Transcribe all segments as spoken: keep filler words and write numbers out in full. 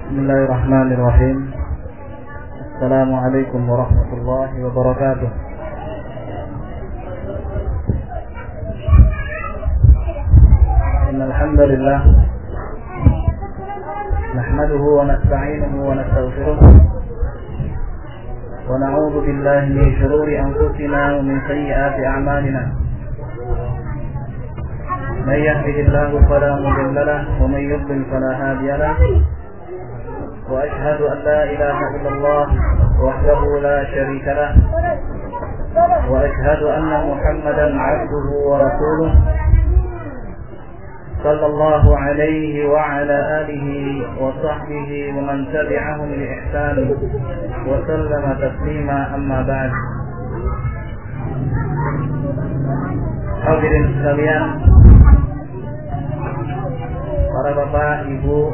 Bismillahirrahmanirrahim. Assalamualaikum warahmatullahi wabarakatuh. Innal hamdalillah nahmaduhu wa nasta'inuhu wa nastaghfiruh wa na'udzu billahi min shururi anfusina wa min sayyiati a'malina. Man yahdihillahu fala mudilla lahu wa man yudlil fala hadiya lahu. وأشهد أن لا إله إلا الله وحده لا شريك له وأشهد أن محمدا عبده ورسوله صلى الله عليه وعلى آله وصحبه ومن تبعهم بإحسان وسلم تسليما أما بعد. Hadirin sekalian, para bapak, ibu,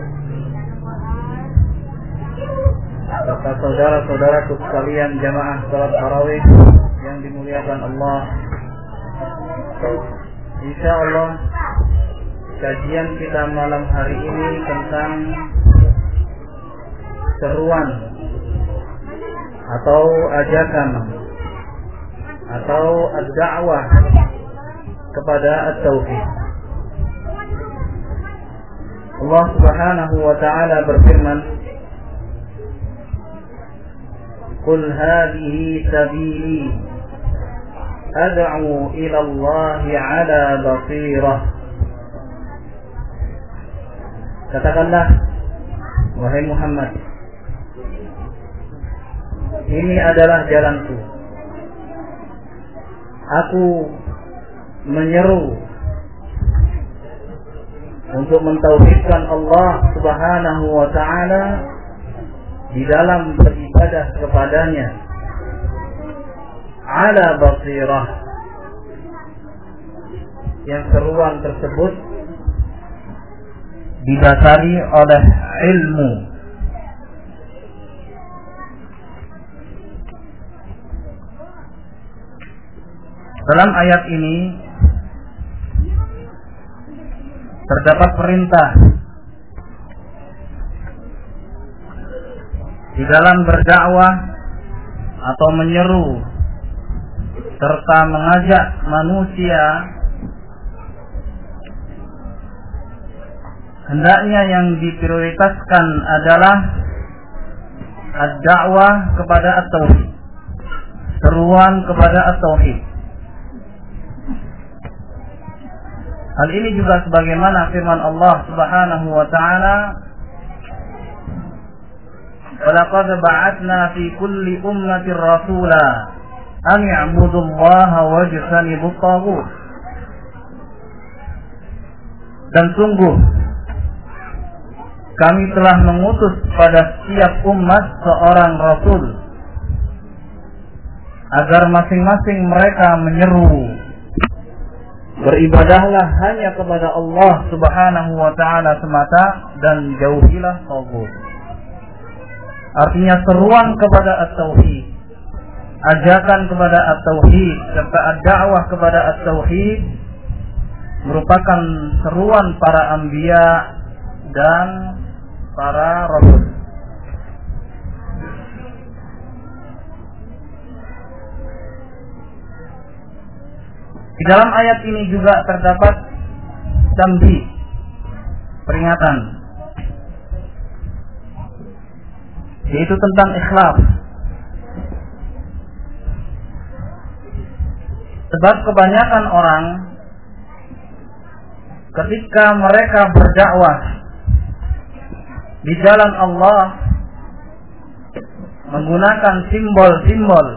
serta saudara-saudaraku sekalian jamaah salat tarawih yang dimuliakan Allah. Insyaallah kajian kita malam hari ini tentang seruan atau ajakan atau ad-da'wah kepada at-tauhid. Allah Subhanahu wa taala berfirman, Qul hadhihi sabili ad'u ila Allah ala basirah. Katakanlah, wahai Muhammad, ini adalah jalanku. Aku menyeru untuk mentauhidkan Allah Subhanahu wa ta'ala di dalam beribadah kepadanya ala basirah, yang seruan tersebut didasari oleh ilmu. Dalam ayat ini terdapat perintah di dalam berdakwah atau menyeru serta mengajak manusia, hendaknya yang diprioritaskan adalah ad-da'wah kepada at-tauhid, seruan kepada at-tauhid. Hal ini juga sebagaimana firman Allah Subhanahu wa ta'ala, وَلَقَدْ بَعَثْنَا فِي كُلِّ أُمَّةٍ رَسُولًا أَنِ اعْبُدُوا اللَّهَ وَاجْتَنِبُوا الطَّاغُوتَ. Dan sungguh kami telah mengutus pada setiap umat seorang rasul agar masing-masing mereka menyeru, beribadahlah hanya kepada Allah Subhanahu wa ta'ala semata dan jauhilah taghut. Artinya seruan kepada at-tauhid, ajakan kepada at-tauhid serta ad-da'wah kepada at-tauhid merupakan seruan para anbiya dan para rasul. Di dalam ayat ini juga terdapat tanbih, peringatan, yaitu tentang ikhlas. Sebab kebanyakan orang ketika mereka berdakwah di jalan Allah menggunakan simbol-simbol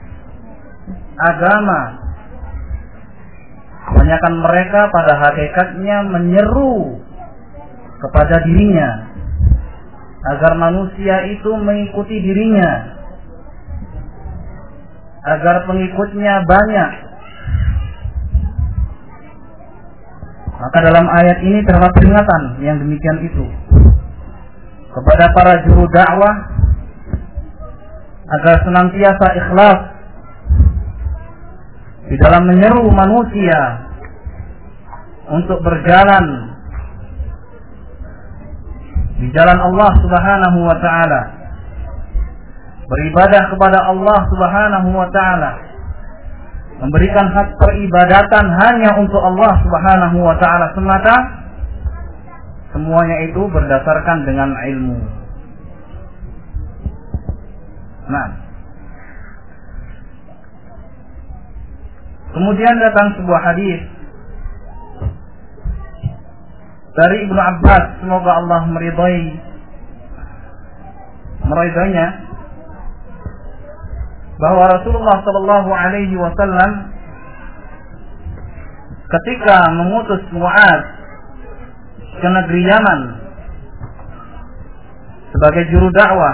agama, kebanyakan mereka pada hakikatnya menyeru kepada dirinya agar manusia itu mengikuti dirinya, agar pengikutnya banyak. Maka dalam ayat ini terdapat peringatan yang demikian itu kepada para juru dakwah agar senantiasa ikhlas di dalam menyeru manusia untuk berjalan di jalan Allah Subhanahu wa taala, beribadah kepada Allah Subhanahu wa taala, memberikan hak peribadatan hanya untuk Allah Subhanahu wa taala semata, semuanya itu berdasarkan dengan ilmu. Nah, kemudian datang sebuah hadis dari Ibnu Abbas, semoga Allah meridai meridainya, bahwa Rasulullah Shallallahu Alaihi Wasallam ketika mengutus Mu'adz ke negeri Yaman sebagai juru dakwah,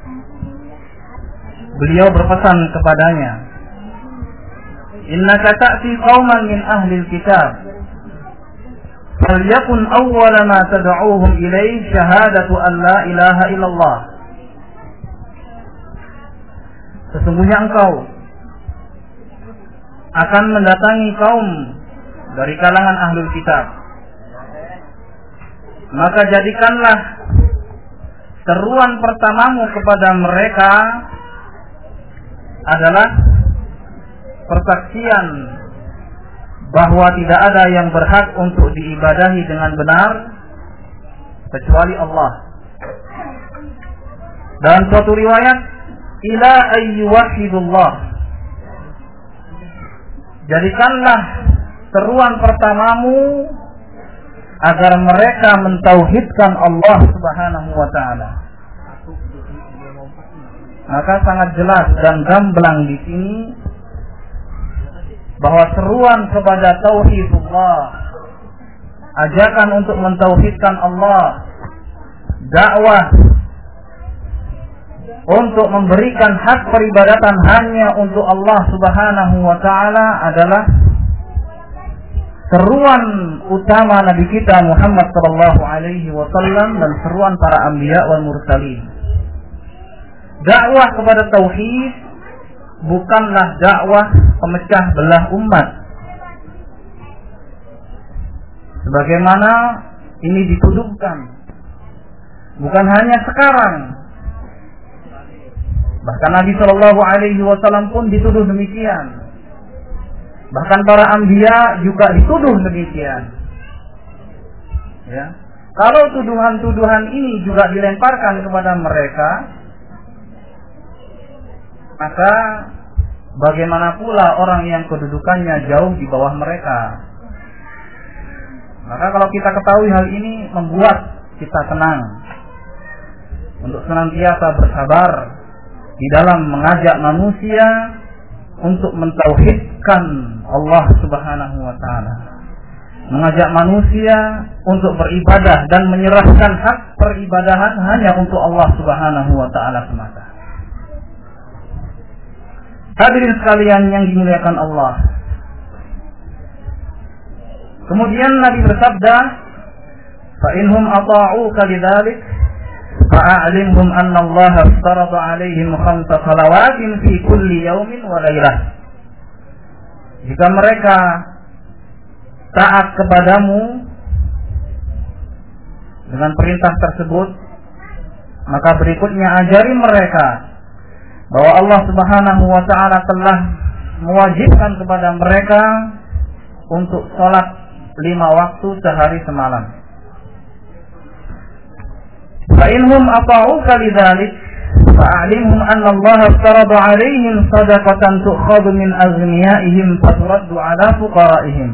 beliau berpesan kepadanya, innaka ta'ti qauman min ahli al-kitab, falyakun awwala ma tad'uuhum ilaihi syahadatu an la ilaha illallah. Sesungguhnya engkau akan mendatangi kaum dari kalangan ahlul kitab, maka jadikanlah seruan pertamamu kepada mereka adalah persaksian bahwa tidak ada yang berhak untuk diibadahi dengan benar kecuali Allah. Dalam suatu riwayat, ila ayyuwahidullah, jadikanlah seruan pertamamu agar mereka mentauhidkan Allah Subhanahu wa taala. Maka sangat jelas dan gamblang di sini bahwa seruan kepada tauhidullah, ajakan untuk mentauhidkan Allah, dakwah untuk memberikan hak peribadatan hanya untuk Allah Subhanahu wa taala adalah seruan utama Nabi kita Muhammad sallallahu alaihi wasallam dan seruan para anbiya wal mursalin. Dakwah kepada tauhid bukanlah dakwah pemecah belah umat, sebagaimana ini dituduhkan bukan hanya sekarang, bahkan Nabi Shallallahu Alaihi Wasallam pun dituduh demikian, bahkan para anbiya juga dituduh demikian. Ya, kalau tuduhan-tuduhan ini juga dilemparkan kepada mereka, maka bagaimana pula orang yang kedudukannya jauh di bawah mereka? Maka kalau kita ketahui hal ini, membuat kita tenang untuk senantiasa bersabar di dalam mengajak manusia untuk mentauhidkan Allah Subhanahu wa taala, mengajak manusia untuk beribadah dan menyerahkan hak peribadahan hanya untuk Allah Subhanahu wa taala semata. Hadirin sekalian yang dimuliakan Allah. Kemudian Nabi bersabda, "Fa inhum ata'uka lidzalik fa'alimhum anna Allah aftarada 'alaihim khamsa salawatin fi kulli yawmin wa lailah." Jika mereka taat kepadamu dengan perintah tersebut, maka berikutnya ajari mereka bahwa Allah Subhanahu wa taala telah mewajibkan kepada mereka untuk sholat lima waktu sehari semalam. Fa inhum ata'uka lidzalik fa'alimhum anna Allah aftarada 'alaihim shadaqatan tu'khadhu min aghniyaihim faturaddu 'ala fuqara'ihim.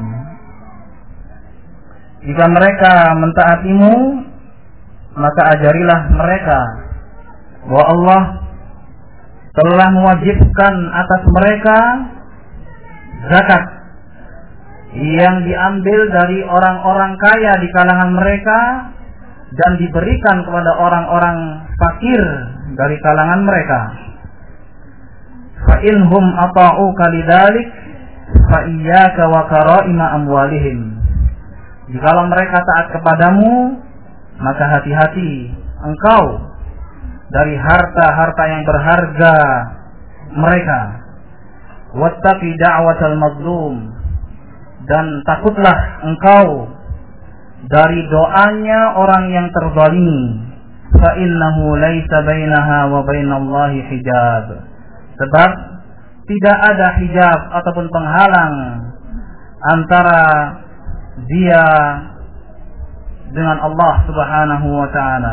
Jika mereka mentaatimu, maka ajarilah mereka bahwa Allah telah mewajibkan atas mereka zakat yang diambil dari orang-orang kaya di kalangan mereka dan diberikan kepada orang-orang fakir dari kalangan mereka. Fa inhum ata'uka lidzalik fa iyyaka wa kara'ima amwalihim. Jikalau mereka taat kepadamu, maka hati-hati engkau dari harta-harta yang berharga mereka. Wattaqi da'watal mazlum, dan takutlah engkau dari doanya orang yang terzalimi. fa innahu laisa bainaha wa bainallahi hijab. Sebab tidak ada hijab ataupun penghalang antara dia dengan Allah Subhanahu wa taala.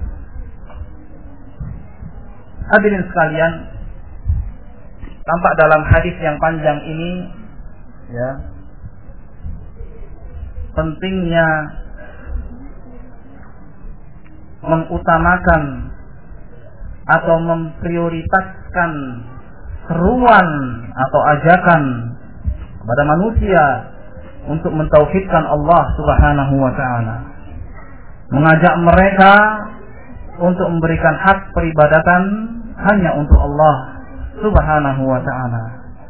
Hadirin sekalian, tampak dalam hadis yang panjang ini ya, pentingnya mengutamakan atau memprioritaskan seruan atau ajakan kepada manusia untuk mentauhidkan Allah Subhanahu wa taala. Mengajak mereka untuk memberikan hak peribadatan hanya untuk Allah Subhanahu wa taala.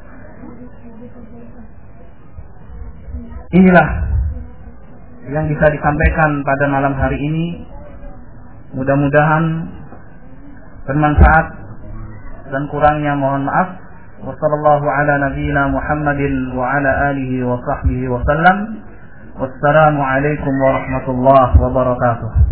Inilah yang bisa disampaikan pada malam hari ini. Mudah-mudahan bermanfaat dan kurangnya mohon maaf. Wassallallahu ala nabiyyina Muhammadin wa ala alihi wa sahbihi wa sallam. Wassalamu alaikum warahmatullahi wabarakatuh.